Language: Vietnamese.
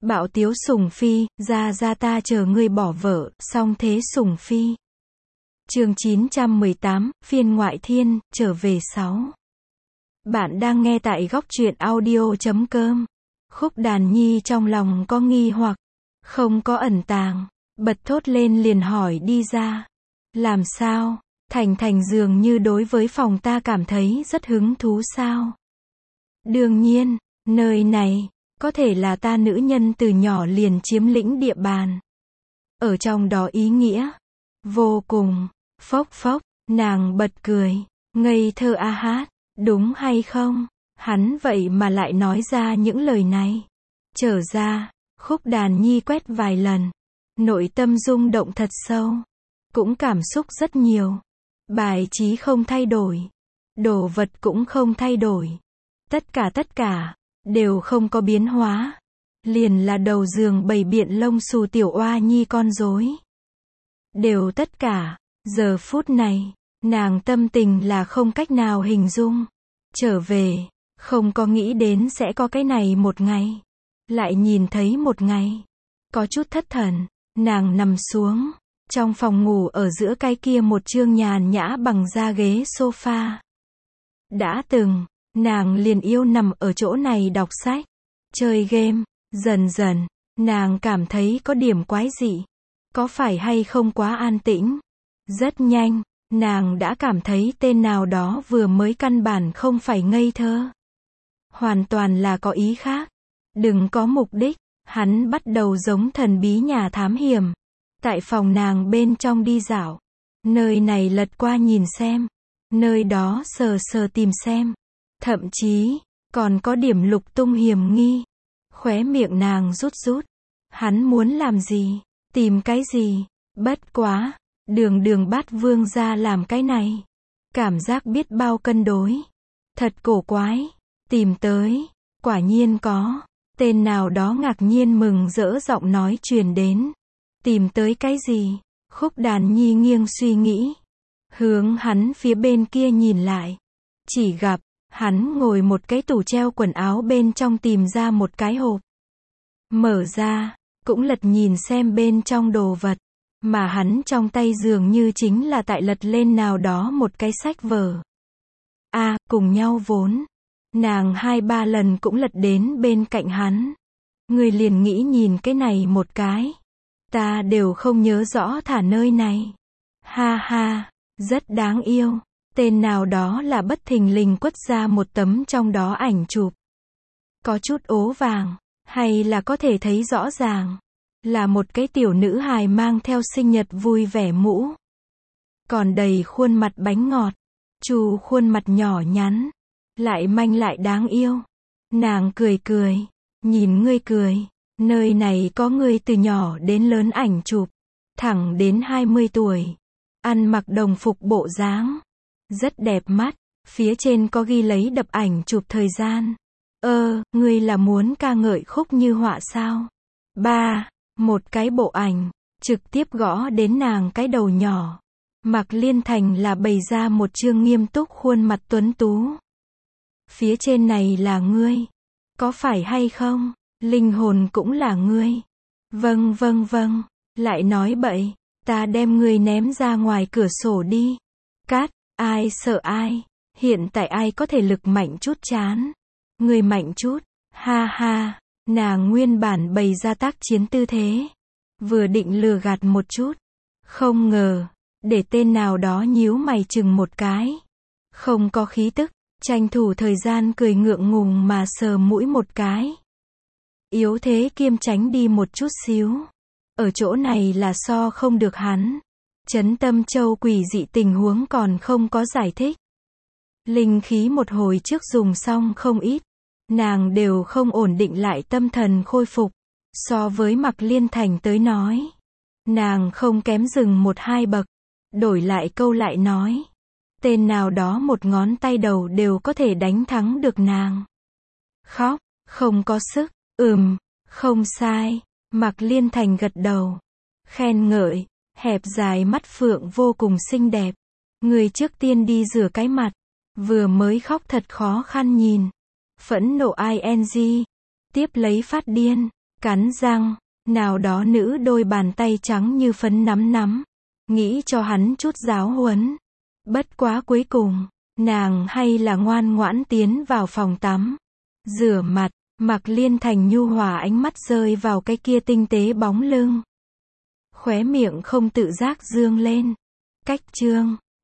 Bạo tiếu Sùng Phi, ra ta chờ ngươi bỏ vợ, song thế Sùng Phi. Chương 918, phiên ngoại thiên, trở về 6. Bạn đang nghe tại góc truyện audio.com. Khúc Đàn Nhi trong lòng có nghi hoặc, không có ẩn tàng, bật thốt lên liền hỏi đi ra. Làm sao? Thành Thành dường như đối với phòng ta cảm thấy rất hứng thú sao? Đương nhiên, nơi này, có thể là ta nữ nhân từ nhỏ liền chiếm lĩnh địa bàn. Ở trong đó ý nghĩa, vô cùng, phốc phốc, nàng bật cười, ngây thơ a hát, đúng hay không? Hắn vậy mà lại nói ra những lời này. Trở ra, Khúc Đàn Nhi quét vài lần, nội tâm rung động thật sâu, cũng cảm xúc rất nhiều. Bài trí không thay đổi, đồ vật cũng không thay đổi. Tất cả, đều không có biến hóa. Liền là đầu giường bày biện lông xù tiểu oa nhi con rối. Đều tất cả, giờ phút này, nàng tâm tình là không cách nào hình dung. Trở về, không có nghĩ đến sẽ có cái này một ngày. Lại nhìn thấy một ngày. Có chút thất thần, nàng nằm xuống. Trong phòng ngủ ở giữa cái kia một chương nhàn nhã bằng da ghế sofa. Đã từng, nàng liền yêu nằm ở chỗ này đọc sách, chơi game, dần dần, nàng cảm thấy có điểm quái dị. Có phải hay không quá an tĩnh? Rất nhanh, nàng đã cảm thấy tên nào đó vừa mới căn bản không phải ngây thơ. Hoàn toàn là có ý khác. Đừng có mục đích, hắn bắt đầu giống thần bí nhà thám hiểm. Tại phòng nàng bên trong đi dạo. Nơi này lật qua nhìn xem. Nơi đó sờ sờ tìm xem. Thậm chí, còn có điểm lục tung hiểm nghi. Khóe miệng nàng rút. Hắn muốn làm gì? Tìm cái gì? Bất quá, đường bát vương ra làm cái này. Cảm giác biết bao cân đối. Thật cổ quái. Tìm tới, quả nhiên có. Tên nào đó ngạc nhiên mừng rỡ giọng nói truyền đến. Tìm tới cái gì? Khúc Đàn Nhi nghiêng suy nghĩ. Hướng hắn phía bên kia nhìn lại. Chỉ gặp, hắn ngồi một cái tủ treo quần áo bên trong tìm ra một cái hộp. Mở ra, cũng lật nhìn xem bên trong đồ vật. Mà hắn trong tay dường như chính là tại lật lên nào đó một cái sách vở. Cùng nhau vốn. Nàng 2-3 lần cũng lật đến bên cạnh hắn. Người liền nghĩ nhìn cái này một cái. Ta đều không nhớ rõ thả nơi này. Ha ha, rất đáng yêu. Tên nào đó là bất thình lình quất ra một tấm trong đó ảnh chụp. Có chút ố vàng, hay là có thể thấy rõ ràng. Là một cái tiểu nữ hài mang theo sinh nhật vui vẻ mũ. Còn đầy khuôn mặt bánh ngọt. Chu khuôn mặt nhỏ nhắn. Lại manh lại đáng yêu. Nàng cười. Nhìn ngươi cười. Nơi này có người từ nhỏ đến lớn ảnh chụp. Thẳng đến 20 tuổi. Ăn mặc đồng phục bộ dáng. Rất đẹp mắt. Phía trên có ghi lấy đập ảnh chụp thời gian. Ngươi là muốn ca ngợi Khúc Như Họa sao? Một cái bộ ảnh. Trực tiếp gõ đến nàng cái đầu nhỏ. Mạc Liên Thành là bày ra một chương nghiêm túc khuôn mặt tuấn tú. Phía trên này là ngươi. Có phải hay không? Linh hồn cũng là ngươi. Vâng. Lại nói bậy. Ta đem ngươi ném ra ngoài cửa sổ đi. Cát, ai sợ ai? Hiện tại ai có thể lực mạnh chút chán? Ngươi mạnh chút. Ha ha. Nàng nguyên bản bày ra tác chiến tư thế. Vừa định lừa gạt một chút. Không ngờ. Để tên nào đó nhíu mày chừng một cái. Không có khí tức. Tranh thủ thời gian cười ngượng ngùng mà sờ mũi một cái. Yếu thế kiêm tránh đi một chút xíu. Ở chỗ này là so không được hắn. Trấn Tâm Châu quỷ dị tình huống còn không có giải thích. Linh khí một hồi trước dùng xong không ít. Nàng đều không ổn định lại tâm thần khôi phục. So với Mạc Liên Thành tới nói. Nàng không kém dừng 1-2 bậc. Đổi lại câu lại nói. Tên nào đó một ngón tay đầu đều có thể đánh thắng được nàng. Khóc, không có sức, không sai. Mạc Liên Thành gật đầu. Khen ngợi, hẹp dài mắt phượng vô cùng xinh đẹp. Người trước tiên đi rửa cái mặt. Vừa mới khóc thật khó khăn nhìn. Phẫn nộ ing. Tiếp lấy phát điên. Cắn răng, nào đó nữ đôi bàn tay trắng như phấn nắm, nghĩ cho hắn chút giáo huấn. Bất quá cuối cùng, nàng hay là ngoan ngoãn tiến vào phòng tắm. Rửa mặt, Mạc Liên Thành nhu hòa ánh mắt rơi vào cái kia tinh tế bóng lưng. Khóe miệng không tự giác dương lên. Cách chương